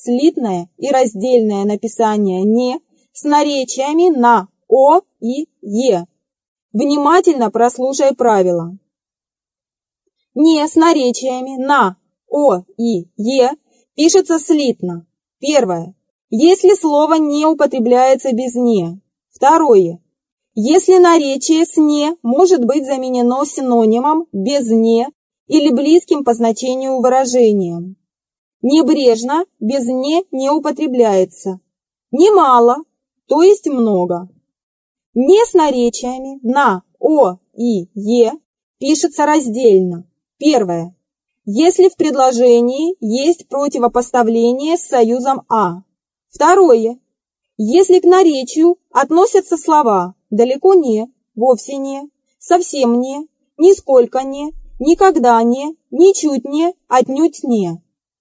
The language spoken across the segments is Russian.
слитное и раздельное написание «не» с наречиями на «о» и «е». Внимательно прослушай правила. «Не» с наречиями на «о» и «е» пишется слитно. Первое. Если слово не употребляется без «не». Второе. Если наречие с «не» может быть заменено синонимом без «не» или близким по значению выражением. Небрежно без «не» не употребляется. Немало, то есть много. «Не» с наречиями на «о» и «е» пишется раздельно. Первое. Если в предложении есть противопоставление с союзом «а». Второе. Если к наречию относятся слова «далеко не», «вовсе не», «совсем не», «нисколько не», «никогда не», «ничуть не», «отнюдь не».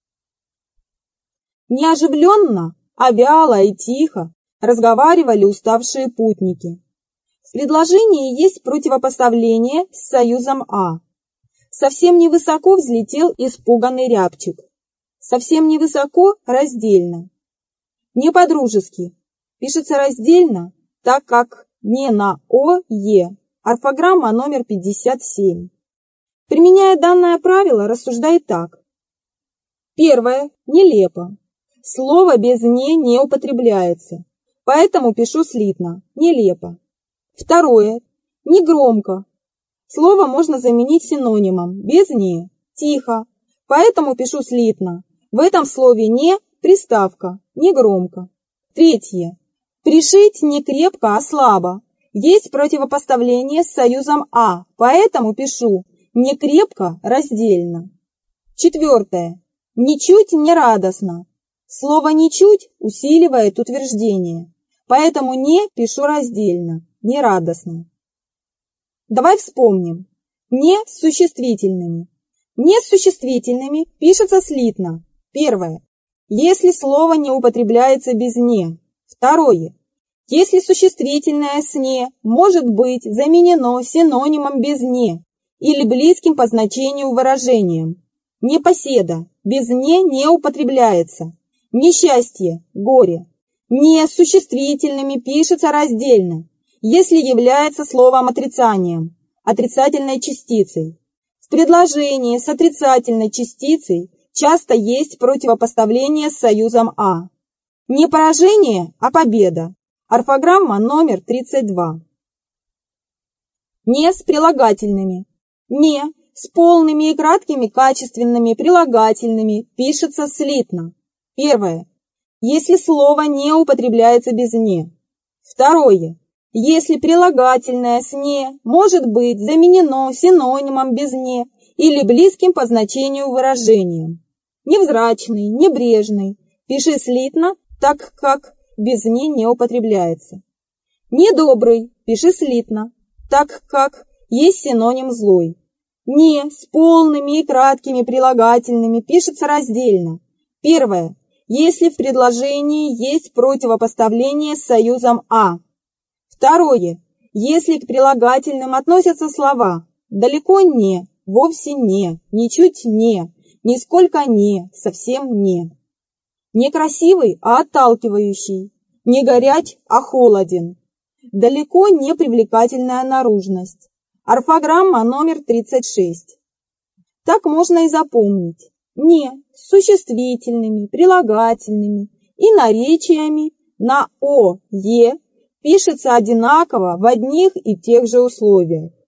Не оживленно, а вяло и тихо разговаривали уставшие путники. В предложении есть противопоставление с союзом «а». Совсем невысоко взлетел испуганный рябчик. Совсем невысоко раздельно. Не по-дружески пишется раздельно, так как не на «о», «е». Орфограмма номер 57. Применяя данное правило, рассуждай так. Первое. Нелепо. Слово без не употребляется, поэтому пишу слитно. Нелепо. Второе. Негромко. Слово можно заменить синонимом без «не». Тихо, поэтому пишу слитно. В этом слове «не» приставка, негромко. Третье. Пришить не крепко, а слабо. Есть противопоставление с союзом «а», поэтому пишу не крепко, раздельно. Четвертое. Ничуть не радостно. Слово «ничуть» усиливает утверждение, поэтому «не» пишу раздельно, не радостно. Давай вспомним. «Не» с существительными. «Не» с существительными пишется слитно. Первое. Если слово не употребляется без «не». Второе. Если существительное с «не» может быть заменено синонимом без «не» или близким по значению выражением. Непоседа без не употребляется. Несчастье, горе. «Не» с существительными пишется раздельно, если является словом отрицанием, отрицательной частицей. В предложении с отрицательной частицей часто есть противопоставление с союзом «а». Не поражение, а победа. Орфограмма номер 32. Не с прилагательными. Не с полными и краткими качественными прилагательными пишется слитно. Первое. Если слово не употребляется без «не». Второе. Если прилагательное с «не» может быть заменено синонимом без «не» или близким по значению выражением. Невзрачный, небрежный. Пиши слитно, так как без не употребляется. Недобрый. Пиши слитно, так как есть синоним злой. Не с полными и краткими прилагательными пишется раздельно. Первое. Если в предложении есть противопоставление с союзом «а». Второе. Если к прилагательным относятся слова «далеко не», «вовсе не», «ничуть не», «нисколько не», «совсем не». Некрасивый, а отталкивающий. Не горяч, а холоден. Далеко не привлекательная наружность. Орфограмма номер 36. Так можно и запомнить. Не с существительными, прилагательными и наречиями на «о», «е» пишется одинаково в одних и тех же условиях.